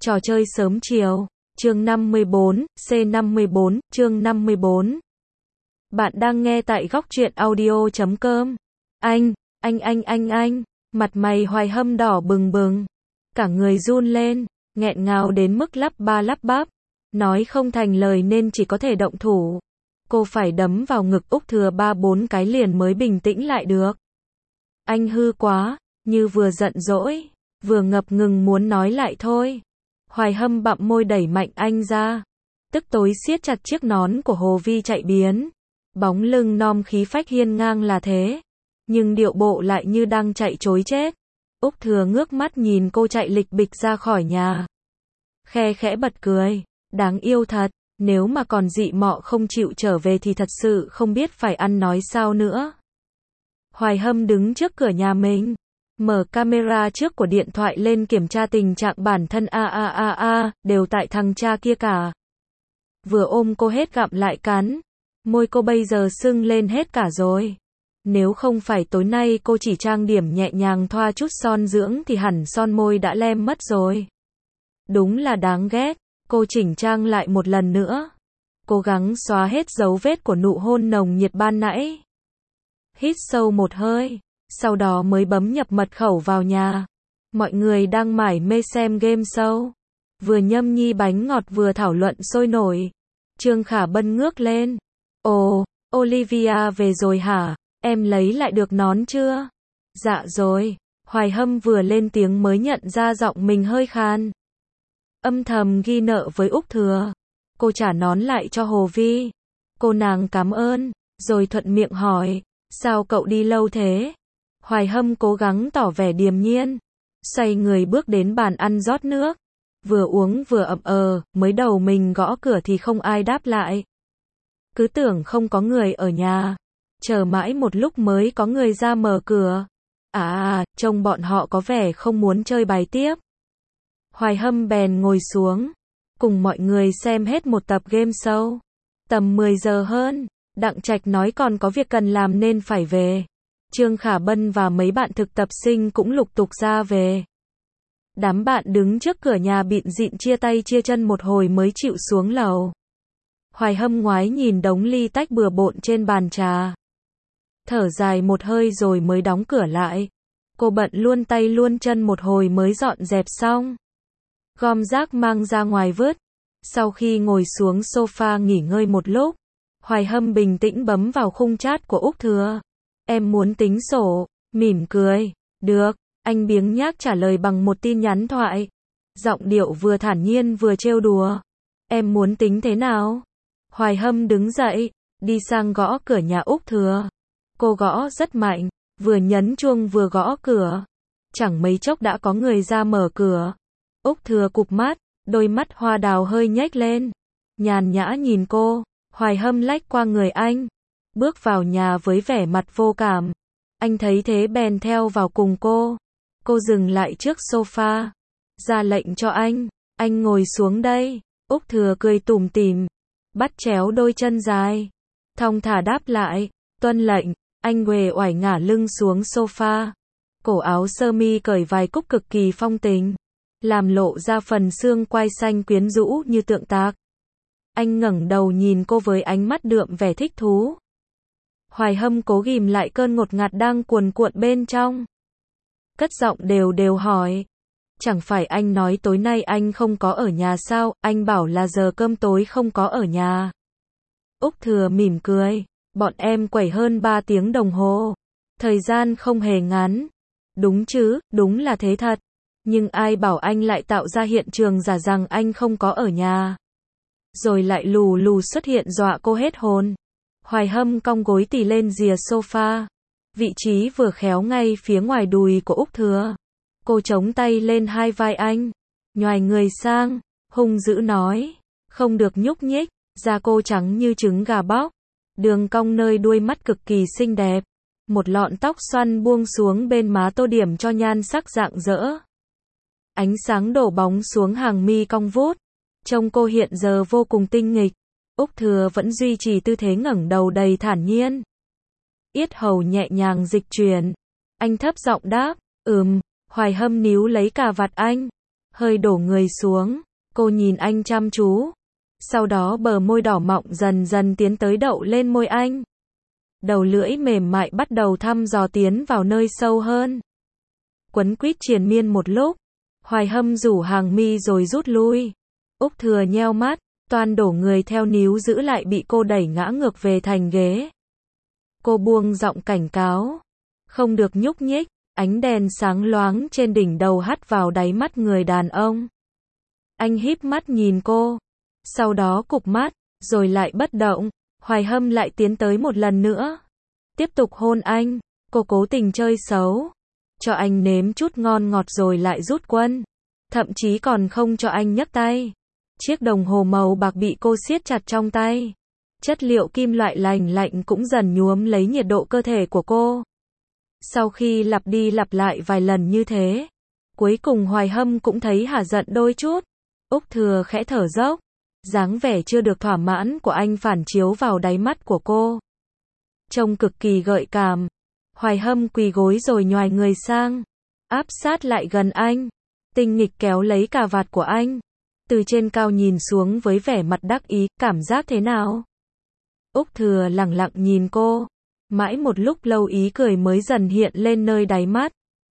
Trò chơi sớm chiều. Chương 54, C54, chương 54. Bạn đang nghe tại góc truyện audio.com. Anh, mặt mày Hoài Hâm đỏ bừng bừng. Cả người run lên, nghẹn ngào đến mức lắp ba lắp bắp. Nói không thành lời nên chỉ có thể động thủ. Cô phải đấm vào ngực Úc Thừa 3-4 cái liền mới bình tĩnh lại được. Anh hư quá, như vừa giận dỗi, vừa ngập ngừng muốn nói lại thôi. Hoài Hâm bặm môi đẩy mạnh anh ra. Tức tối siết chặt chiếc nón của Hồ Vi chạy biến. Bóng lưng non khí phách hiên ngang là thế. Nhưng điệu bộ lại như đang chạy trối chết. Úc Thừa ngước mắt nhìn cô chạy lịch bịch ra khỏi nhà. Khe khẽ bật cười. Đáng yêu thật. Nếu mà còn dị mọ không chịu trở về thì thật sự không biết phải ăn nói sao nữa. Hoài Hâm đứng trước cửa nhà mình. Mở camera trước của điện thoại lên kiểm tra tình trạng bản thân đều tại thằng cha kia cả. Vừa ôm cô hết gặm lại cắn. Môi cô bây giờ sưng lên hết cả rồi. Nếu không phải tối nay cô chỉ trang điểm nhẹ nhàng thoa chút son dưỡng thì hẳn son môi đã lem mất rồi. Đúng là đáng ghét. Cô chỉnh trang lại một lần nữa. Cố gắng xóa hết dấu vết của nụ hôn nồng nhiệt ban nãy. Hít sâu một hơi. Sau đó mới bấm nhập mật khẩu vào nhà. Mọi người đang mải mê xem game show. Vừa nhâm nhi bánh ngọt vừa thảo luận sôi nổi. Trương Khả Bân ngước lên. Ồ, Olivia về rồi hả? Em lấy lại được nón chưa? Dạ rồi. Hoài Hâm vừa lên tiếng mới nhận ra giọng mình hơi khan. Âm thầm ghi nợ với Úc Thừa. Cô trả nón lại cho Hồ Vi. Cô nàng cảm ơn. Rồi thuận miệng hỏi. Sao cậu đi lâu thế? Hoài Hâm cố gắng tỏ vẻ điềm nhiên. Xoay người bước đến bàn ăn rót nước. Vừa uống vừa mới đầu mình gõ cửa thì không ai đáp lại. Cứ tưởng không có người ở nhà. Chờ mãi một lúc mới có người ra mở cửa. Trông bọn họ có vẻ không muốn chơi bài tiếp. Hoài Hâm bèn ngồi xuống. Cùng mọi người xem hết một tập game show. Tầm 10 giờ hơn. Đặng Trạch nói còn có việc cần làm nên phải về. Trương Khả Bân và mấy bạn thực tập sinh cũng lục tục ra về. Đám bạn đứng trước cửa nhà bịn dịn chia tay chia chân một hồi mới chịu xuống lầu. Hoài Hâm ngoái nhìn đống ly tách bừa bộn trên bàn trà. Thở dài một hơi rồi mới đóng cửa lại. Cô bận luôn tay luôn chân một hồi mới dọn dẹp xong. Gom rác mang ra ngoài vứt. Sau khi ngồi xuống sofa nghỉ ngơi một lúc, Hoài Hâm bình tĩnh bấm vào khung chat của Úc Thừa. Em muốn tính sổ, mỉm cười. Được, anh biếng nhác trả lời bằng một tin nhắn thoại. Giọng điệu vừa thản nhiên vừa trêu đùa. Em muốn tính thế nào? Hoài Hâm đứng dậy, đi sang gõ cửa nhà Úc Thừa. Cô gõ rất mạnh, vừa nhấn chuông vừa gõ cửa. Chẳng mấy chốc đã có người ra mở cửa. Úc Thừa cụp mắt, đôi mắt hoa đào hơi nhếch lên. Nhàn nhã nhìn cô, Hoài Hâm lách qua người anh. Bước vào nhà với vẻ mặt vô cảm. Anh thấy thế bèn theo vào cùng cô. Cô dừng lại trước sofa. Ra lệnh cho anh ngồi xuống đây. Úc Thừa cười tủm tỉm. Bắt chéo đôi chân dài. Thong thả đáp lại. Tuân lệnh. Anh uể oải ngả lưng xuống sofa. Cổ áo sơ mi cởi vài cúc cực kỳ phong tình. Làm lộ ra phần xương quai xanh quyến rũ như tượng tạc. Anh ngẩng đầu nhìn cô với ánh mắt đượm vẻ thích thú. Hoài Hâm cố ghìm lại cơn ngột ngạt đang cuồn cuộn bên trong. Cất giọng đều hỏi. Chẳng phải anh nói tối nay anh không có ở nhà sao? Anh bảo là giờ cơm tối không có ở nhà. Úc Thừa mỉm cười. Bọn em quẩy hơn 3 tiếng đồng hồ. Thời gian không hề ngắn. Đúng chứ, đúng là thế thật. Nhưng ai bảo anh lại tạo ra hiện trường giả rằng anh không có ở nhà. Rồi lại lù lù xuất hiện dọa cô hết hồn. Hoài Hâm cong gối tì lên rìa sofa. Vị trí vừa khéo ngay phía ngoài đùi của Úc Thừa. Cô chống tay lên hai vai anh. Nhoài người sang, hung dữ nói. Không được nhúc nhích. Da cô trắng như trứng gà bóc. Đường cong nơi đuôi mắt cực kỳ xinh đẹp. Một lọn tóc xoăn buông xuống bên má tô điểm cho nhan sắc rạng rỡ. Ánh sáng đổ bóng xuống hàng mi cong vút. Trông cô hiện giờ vô cùng tinh nghịch. Úc Thừa vẫn duy trì tư thế ngẩng đầu đầy thản nhiên. Yết hầu nhẹ nhàng dịch chuyển. Anh thấp giọng đáp. Hoài Hâm níu lấy cà vạt anh. hơi đổ người xuống, cô nhìn anh chăm chú. Sau đó bờ môi đỏ mọng dần dần tiến tới đậu lên môi anh. Đầu lưỡi mềm mại bắt đầu thăm dò tiến vào nơi sâu hơn. Quấn quýt triền miên một lúc, Hoài Hâm rủ hàng mi rồi rút lui. Úc Thừa nheo mắt, toan đổ người theo níu giữ lại bị cô đẩy ngã ngược về thành ghế. Cô buông giọng cảnh cáo. Không được nhúc nhích, ánh đèn sáng loáng trên đỉnh đầu hắt vào đáy mắt người đàn ông. Anh híp mắt nhìn cô, sau đó cụp mắt, rồi lại bất động. Hoài Hâm lại tiến tới một lần nữa. Tiếp tục hôn anh, cô cố tình chơi xấu. Cho anh nếm chút ngon ngọt rồi lại rút quân. Thậm chí còn không cho anh nhấc tay. Chiếc đồng hồ màu bạc bị cô siết chặt trong tay. Chất liệu kim loại lành lạnh cũng dần nhuốm lấy nhiệt độ cơ thể của cô. Sau khi lặp đi lặp lại vài lần như thế, cuối cùng Hoài Hâm cũng thấy hả giận đôi chút. Úc Thừa khẽ thở dốc. Dáng vẻ chưa được thỏa mãn của anh phản chiếu vào đáy mắt của cô. Trông cực kỳ gợi cảm. Hoài Hâm quỳ gối rồi nhoài người sang, áp sát lại gần anh, tinh nghịch kéo lấy cà vạt của anh, từ trên cao nhìn xuống với vẻ mặt đắc ý, cảm giác thế nào? Úc Thừa lẳng lặng nhìn cô, mãi một lúc lâu ý cười mới dần hiện lên nơi đáy mắt.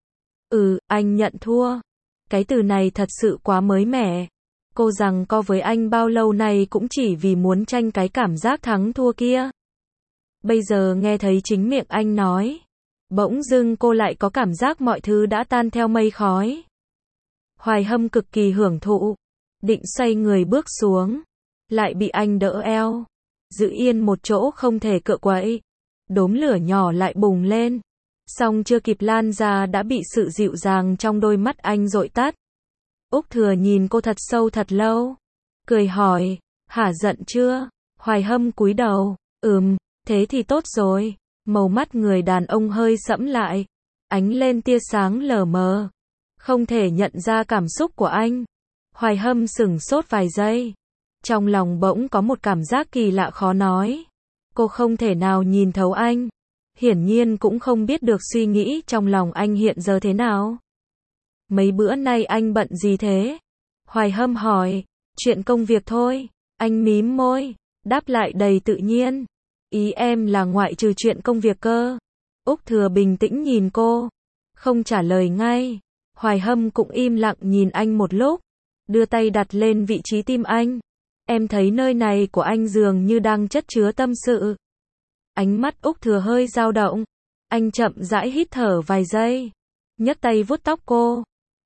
Anh nhận thua. Cái từ này thật sự quá mới mẻ. Cô giằng co với anh bao lâu nay cũng chỉ vì muốn tranh cái cảm giác thắng thua kia. Bây giờ nghe thấy chính miệng anh nói, bỗng dưng cô lại có cảm giác mọi thứ đã tan theo mây khói. Hoài Hâm cực kỳ hưởng thụ, định xoay người bước xuống, lại bị anh đỡ eo, giữ yên một chỗ không thể cựa quậy. Đốm lửa nhỏ lại bùng lên, song chưa kịp lan ra đã bị sự dịu dàng trong đôi mắt anh dội tắt. Úc Thừa nhìn cô thật sâu thật lâu, cười hỏi, hả giận chưa? Hoài Hâm cúi đầu, thế thì tốt rồi. Màu mắt người đàn ông hơi sẫm lại, ánh lên tia sáng lờ mờ, không thể nhận ra cảm xúc của anh. Hoài Hâm sửng sốt vài giây, trong lòng bỗng có một cảm giác kỳ lạ khó nói. Cô không thể nào nhìn thấu anh, hiển nhiên cũng không biết được suy nghĩ trong lòng anh hiện giờ thế nào. Mấy bữa nay anh bận gì thế? Hoài Hâm hỏi. Chuyện công việc thôi. Anh mím môi, đáp lại đầy tự nhiên. Ý em là ngoại trừ chuyện công việc cơ. Úc Thừa bình tĩnh nhìn cô, không trả lời ngay. Hoài Hâm cũng im lặng nhìn anh một lúc, đưa tay đặt lên vị trí tim anh. Em thấy nơi này của anh dường như đang chất chứa tâm sự. Ánh mắt Úc Thừa hơi dao động. Anh chậm rãi hít thở vài giây, nhấc tay vuốt tóc cô.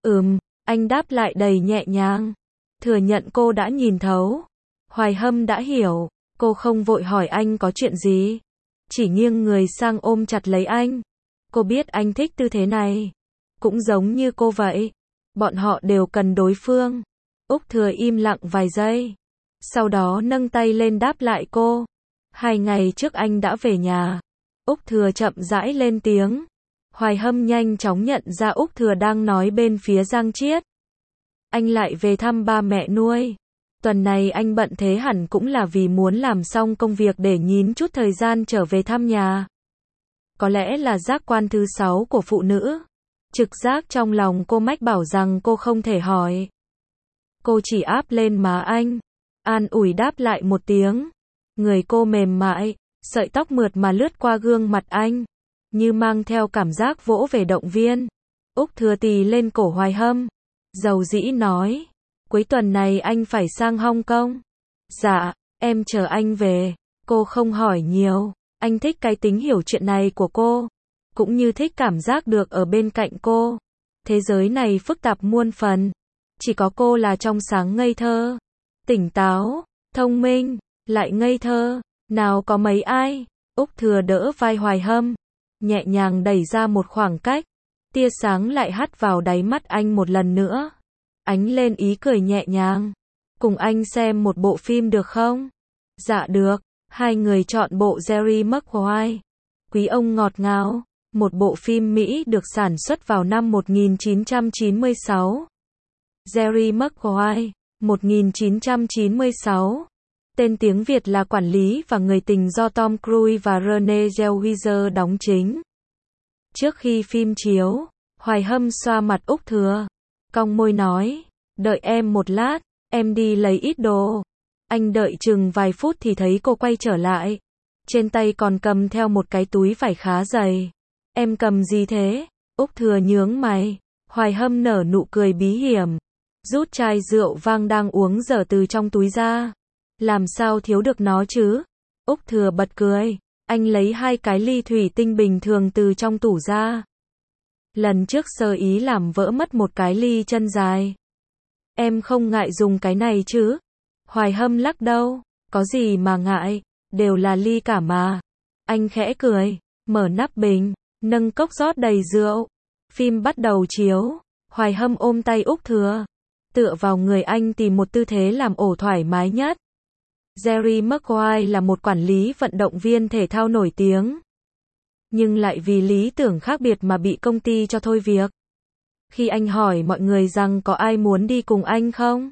Anh đáp lại đầy nhẹ nhàng. Thừa nhận cô đã nhìn thấu. Hoài Hâm đã hiểu. Cô không vội hỏi anh có chuyện gì, chỉ nghiêng người sang ôm chặt lấy anh. Cô biết anh thích tư thế này, cũng giống như cô vậy. Bọn họ đều cần đối phương. Úc Thừa im lặng vài giây, sau đó nâng tay lên đáp lại cô. 2 ngày trước anh đã về nhà. Úc Thừa chậm rãi lên tiếng. Hoài Hâm nhanh chóng nhận ra Úc Thừa đang nói bên phía Giang Chiết. Anh lại về thăm ba mẹ nuôi. Tuần này anh bận thế hẳn cũng là vì muốn làm xong công việc để nhín chút thời gian trở về thăm nhà. Có lẽ là giác quan thứ 6 của phụ nữ. Trực giác trong lòng cô mách bảo rằng cô không thể hỏi. Cô chỉ áp lên má anh, an ủi đáp lại một tiếng. Người cô mềm mại, sợi tóc mượt mà lướt qua gương mặt anh, như mang theo cảm giác vỗ về động viên. Úc Thừa tì lên cổ Hoài Hâm, dầu dĩ nói. Cuối tuần này anh phải sang Hong Kong. Dạ, em chờ anh về. Cô không hỏi nhiều. Anh thích cái tính hiểu chuyện này của cô, cũng như thích cảm giác được ở bên cạnh cô. Thế giới này phức tạp muôn phần, chỉ có cô là trong sáng ngây thơ, tỉnh táo, thông minh, lại ngây thơ. Nào có mấy ai. Úc Thừa đỡ vai Hoài Hâm, nhẹ nhàng đẩy ra một khoảng cách. Tia sáng lại hắt vào đáy mắt anh một lần nữa, ánh lên ý cười nhẹ nhàng. Cùng anh xem một bộ phim được không? Dạ được. Hai người chọn bộ Jerry Maguire, Quý ông ngọt ngào, một bộ phim Mỹ được sản xuất vào năm 1996. Jerry Maguire, 1996. Tên tiếng Việt là Quản lý và người tình, do Tom Cruise và Renée Zellweger đóng chính. Trước khi phim chiếu, Hoài Hâm xoa mặt Úc Thừa, cong môi nói, Đợi em một lát, em đi lấy ít đồ. Anh đợi chừng vài phút thì thấy cô quay trở lại. Trên tay còn cầm theo một cái túi vải khá dày. Em cầm gì thế? Úc Thừa nhướng mày. Hoài Hâm nở nụ cười bí hiểm. Rút chai rượu vang đang uống dở từ trong túi ra. Làm sao thiếu được nó chứ? Úc Thừa bật cười. Anh lấy 2 cái ly thủy tinh bình thường từ trong tủ ra. Lần trước sơ ý làm vỡ mất một cái ly chân dài. Em không ngại dùng cái này chứ? Hoài Hâm lắc đầu. Có gì mà ngại, đều là ly cả mà. Anh khẽ cười, mở nắp bình, nâng cốc rót đầy rượu. Phim bắt đầu chiếu. Hoài Hâm ôm tay Úc Thừa, tựa vào người anh tìm một tư thế làm ổ thoải mái nhất. Jerry Maguire là một quản lý vận động viên thể thao nổi tiếng, nhưng lại vì lý tưởng khác biệt mà bị công ty cho thôi việc. Khi anh hỏi mọi người rằng có ai muốn đi cùng anh không,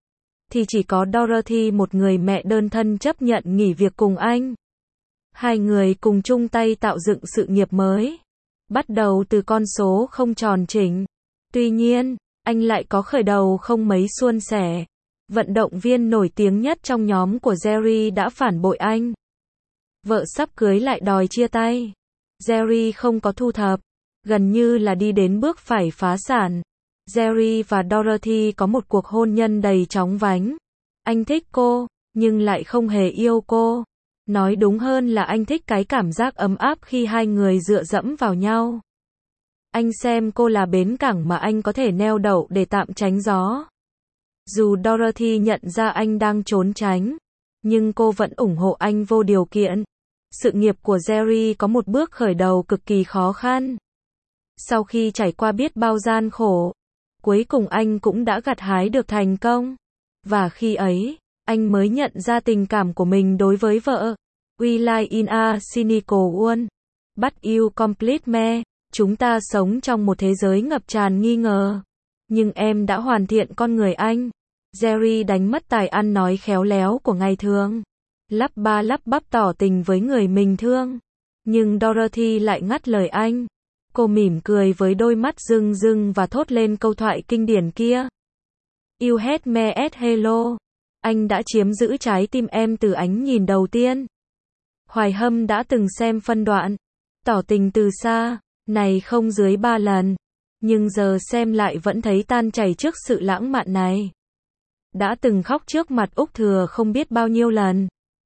thì chỉ có Dorothy, một người mẹ đơn thân, chấp nhận nghỉ việc cùng anh. Hai người cùng chung tay tạo dựng sự nghiệp mới, bắt đầu từ con số không tròn chỉnh. Tuy nhiên, anh lại có khởi đầu không mấy suôn sẻ. Vận động viên nổi tiếng nhất trong nhóm của Jerry đã phản bội anh. Vợ sắp cưới lại đòi chia tay. Jerry không có thu thập, gần như là đi đến bước phải phá sản. Jerry và Dorothy có một cuộc hôn nhân đầy chóng vánh. Anh thích cô, nhưng lại không hề yêu cô. Nói đúng hơn là anh thích cái cảm giác ấm áp khi hai người dựa dẫm vào nhau. Anh xem cô là bến cảng mà anh có thể neo đậu để tạm tránh gió. Dù Dorothy nhận ra anh đang trốn tránh, nhưng cô vẫn ủng hộ anh vô điều kiện. Sự nghiệp của Jerry có một bước khởi đầu cực kỳ khó khăn. Sau khi trải qua biết bao gian khổ, cuối cùng anh cũng đã gặt hái được thành công. Và khi ấy, anh mới nhận ra tình cảm của mình đối với vợ. We live in a cynical world, but you complete me. Chúng ta sống trong một thế giới ngập tràn nghi ngờ. Nhưng em đã hoàn thiện con người anh. Jerry đánh mất tài ăn nói khéo léo của ngày thường. Lắp ba lắp bắp tỏ tình với người mình thương. Nhưng Dorothy lại ngắt lời anh. Cô mỉm cười với đôi mắt rưng rưng và thốt lên câu thoại kinh điển kia. You had me at hello. Anh đã chiếm giữ trái tim em từ ánh nhìn đầu tiên. Hoài Hâm đã từng xem phân đoạn tỏ tình từ xa, này không dưới 3 lần. Nhưng giờ xem lại vẫn thấy tan chảy trước sự lãng mạn này. Đã từng khóc trước mặt Úc Thừa không biết bao nhiêu lần.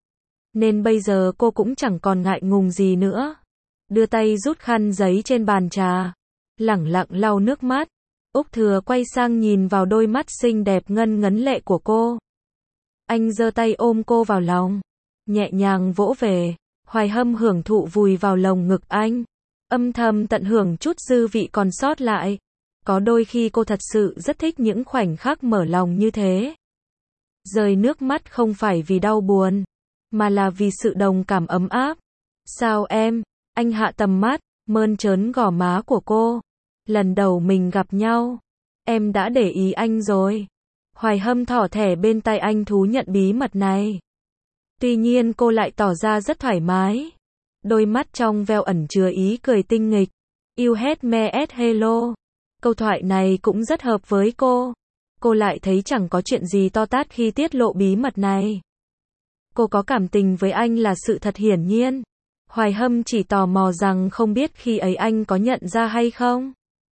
Nên bây giờ cô cũng chẳng còn ngại ngùng gì nữa. Đưa tay rút khăn giấy trên bàn trà, lẳng lặng lau nước mắt. Úc Thừa quay sang nhìn vào đôi mắt xinh đẹp ngân ngấn lệ của cô. Anh giơ tay ôm cô vào lòng, nhẹ nhàng vỗ về. Hoài Hâm hưởng thụ vùi vào lồng ngực anh, âm thầm tận hưởng chút dư vị còn sót lại. Có đôi khi cô thật sự rất thích những khoảnh khắc mở lòng như thế. Rơi nước mắt không phải vì đau buồn, mà là vì sự đồng cảm ấm áp. Sao em? Anh hạ tầm mắt, mơn trớn gò má của cô. Lần đầu mình gặp nhau, em đã để ý anh rồi. Hoài Hâm thỏ thẻ bên tai anh thú nhận bí mật này. Tuy nhiên cô lại tỏ ra rất thoải mái. Đôi mắt trong veo ẩn chứa ý cười tinh nghịch. You had me at hello. Câu thoại này cũng rất hợp với cô. Cô lại thấy chẳng có chuyện gì to tát khi tiết lộ bí mật này. Cô có cảm tình với anh là sự thật hiển nhiên. Hoài Hâm chỉ tò mò rằng không biết khi ấy anh có nhận ra hay không.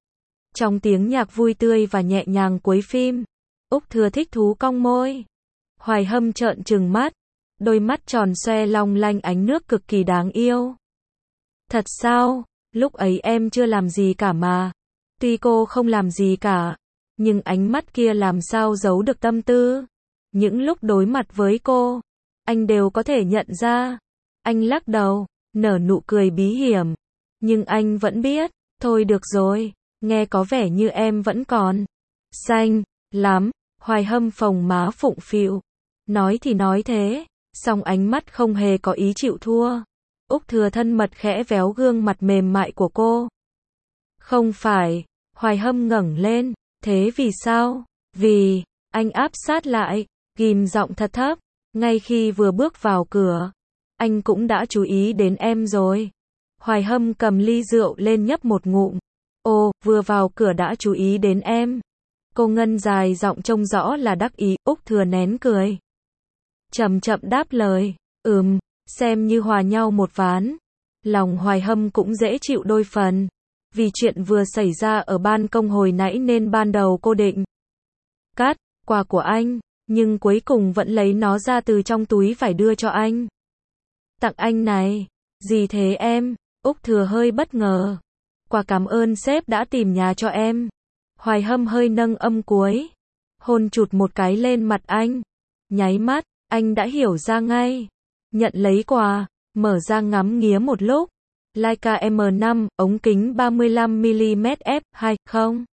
Trong tiếng nhạc vui tươi và nhẹ nhàng cuối phim, Úc Thừa thích thú cong môi. Hoài Hâm trợn trừng mắt, đôi mắt tròn xoe long lanh ánh nước cực kỳ đáng yêu. Thật sao? Lúc ấy em chưa làm gì cả mà. Tuy cô không làm gì cả, nhưng ánh mắt kia làm sao giấu được tâm tư. Những lúc đối mặt với cô, anh đều có thể nhận ra. Anh lắc đầu, nở nụ cười bí hiểm. Nhưng anh vẫn biết, thôi được rồi, nghe có vẻ như em vẫn còn xanh lắm. Hoài Hâm phồng má phụng phịu. Nói thì nói thế, song ánh mắt không hề có ý chịu thua. Úc Thừa thân mật khẽ véo gương mặt mềm mại của cô. Không phải. Hoài Hâm ngẩng lên. Thế vì sao? Vì, anh áp sát lại, ghim giọng thật thấp. Ngay khi vừa bước vào cửa, anh cũng đã chú ý đến em rồi. Hoài Hâm cầm ly rượu lên nhấp một ngụm. Ồ, vừa vào cửa đã chú ý đến em. Cô Ngân dài giọng trông rõ là đắc ý, Úc Thừa nén cười. Chậm chậm đáp lời, xem như hòa nhau một ván. Lòng Hoài Hâm cũng dễ chịu đôi phần. Vì chuyện vừa xảy ra ở ban công hồi nãy nên ban đầu cô định cắt quà của anh, nhưng cuối cùng vẫn lấy nó ra từ trong túi vải đưa cho anh. Tặng anh này. Gì thế em? Úc Thừa hơi bất ngờ. Quà cảm ơn sếp đã tìm nhà cho em. Hoài Hâm hơi nâng âm cuối. Hôn chụt một cái lên mặt anh. Nháy mắt, anh đã hiểu ra ngay. Nhận lấy quà, mở ra ngắm nghía một lúc. Leica M5, ống kính 35mm f2, không?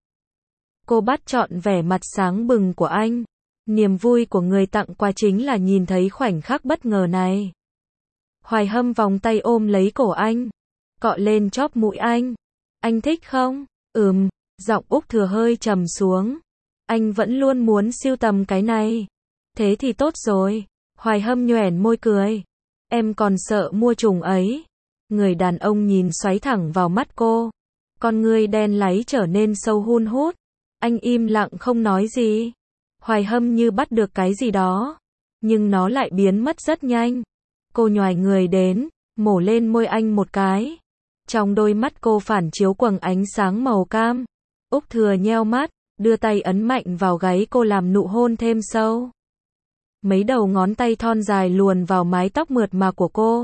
Cô bắt trọn vẻ mặt sáng bừng của anh. Niềm vui của người tặng quà chính là nhìn thấy khoảnh khắc bất ngờ này. Hoài Hâm vòng tay ôm lấy cổ anh. Cọ lên chóp mũi anh. Anh thích không? Giọng Úc Thừa hơi trầm xuống. Anh vẫn luôn muốn sưu tầm cái này. Thế thì tốt rồi. Hoài Hâm nhoẻn môi cười. Em còn sợ mua trùng ấy. Người đàn ông nhìn xoáy thẳng vào mắt cô. Con ngươi đen láy trở nên sâu hun hút. Anh im lặng không nói gì. Hoài Hâm như bắt được cái gì đó. Nhưng nó lại biến mất rất nhanh. Cô nhoài người đến, mổ lên môi anh một cái. Trong đôi mắt cô phản chiếu quầng ánh sáng màu cam. Úc Thừa nheo mắt, đưa tay ấn mạnh vào gáy cô làm nụ hôn thêm sâu. Mấy đầu ngón tay thon dài luồn vào mái tóc mượt mà của cô.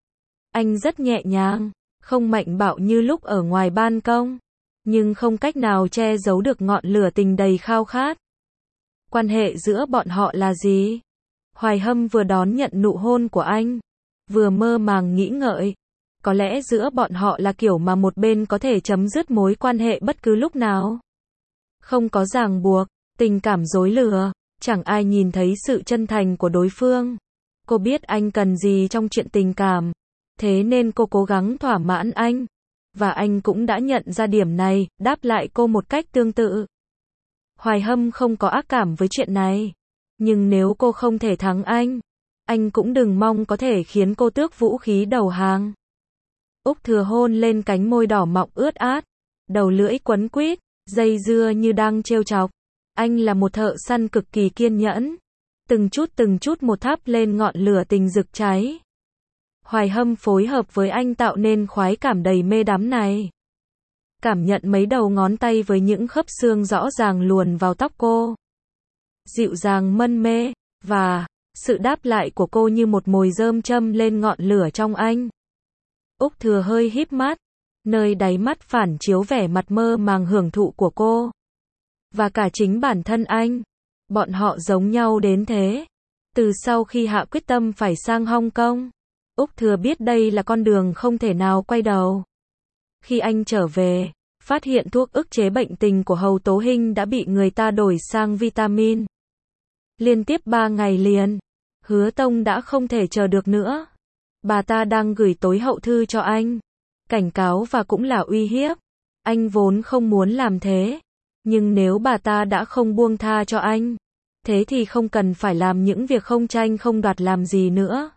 Anh rất nhẹ nhàng, không mạnh bạo như lúc ở ngoài ban công, nhưng không cách nào che giấu được ngọn lửa tình đầy khao khát. Quan hệ giữa bọn họ là gì? Hoài Hâm vừa đón nhận nụ hôn của anh, vừa mơ màng nghĩ ngợi. Có lẽ giữa bọn họ là kiểu mà một bên có thể chấm dứt mối quan hệ bất cứ lúc nào. Không có ràng buộc, tình cảm dối lừa, chẳng ai nhìn thấy sự chân thành của đối phương. Cô biết anh cần gì trong chuyện tình cảm, thế nên cô cố gắng thỏa mãn anh. Và anh cũng đã nhận ra điểm này, đáp lại cô một cách tương tự. Hoài Hâm không có ác cảm với chuyện này. Nhưng nếu cô không thể thắng anh cũng đừng mong có thể khiến cô tước vũ khí đầu hàng. Úc Thừa hôn lên cánh môi đỏ mọng ướt át, đầu lưỡi quấn quýt, dây dưa như đang trêu chọc. Anh là một thợ săn cực kỳ kiên nhẫn, từng chút một thắp lên ngọn lửa tình rực cháy. Hoài Hâm phối hợp với anh tạo nên khoái cảm đầy mê đắm này. Cảm nhận mấy đầu ngón tay với những khớp xương rõ ràng luồn vào tóc cô. Dịu dàng mân mê, và sự đáp lại của cô như một mồi rơm châm lên ngọn lửa trong anh. Úc Thừa hơi híp mắt, nơi đáy mắt phản chiếu vẻ mặt mơ màng hưởng thụ của cô. Và cả chính bản thân anh. Bọn họ giống nhau đến thế. Từ sau khi hạ quyết tâm phải sang Hong Kong, Úc Thừa biết đây là con đường không thể nào quay đầu. Khi anh trở về, phát hiện thuốc ức chế bệnh tình của Hầu Tố Hinh đã bị người ta đổi sang vitamin. Liên tiếp 3 ngày liền, Hứa Tông đã không thể chờ được nữa. Bà ta đang gửi tối hậu thư cho anh. Cảnh cáo và cũng là uy hiếp. Anh vốn không muốn làm thế. Nhưng nếu bà ta đã không buông tha cho anh, thế thì không cần phải làm những việc không tranh không đoạt làm gì nữa.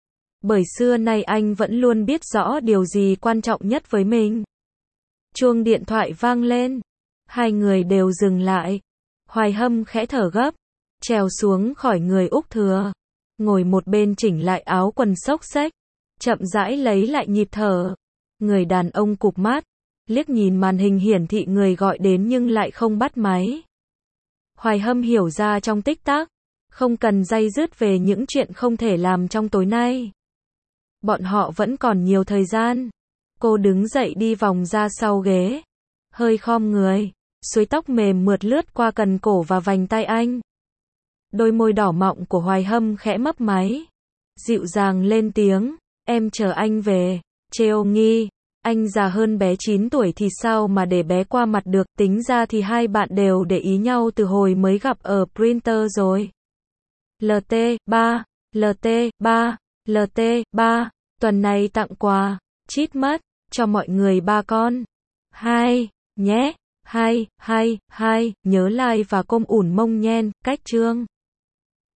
Bởi xưa nay anh vẫn luôn biết rõ điều gì quan trọng nhất với mình. Chuông điện thoại vang lên. Hai người đều dừng lại. Hoài Hâm khẽ thở gấp, trèo xuống khỏi người Úc Thừa, ngồi một bên chỉnh lại áo quần xốc xếch, chậm rãi lấy lại nhịp thở. Người đàn ông cụp mắt, liếc nhìn màn hình hiển thị người gọi đến nhưng lại không bắt máy. Hoài Hâm hiểu ra trong tích tắc, không cần day dứt về những chuyện không thể làm trong tối nay. Bọn họ vẫn còn nhiều thời gian. Cô đứng dậy đi vòng ra sau ghế, hơi khom người, xuôi tóc mềm mượt lướt qua cần cổ và vành tay anh. Đôi môi đỏ mọng của Hoài Hâm khẽ mấp máy, dịu dàng lên tiếng, em chờ anh về. Trêu nghi, anh già hơn bé 9 tuổi thì sao mà để bé qua mặt được, tính ra thì hai bạn đều để ý nhau từ hồi mới gặp ở Printer rồi. LT3, LT3, LT3, tuần này tặng quà, chít mất, cho mọi người 3 con. 2, nhé, 2, nhớ like và com ủn mông nhen, cách chương.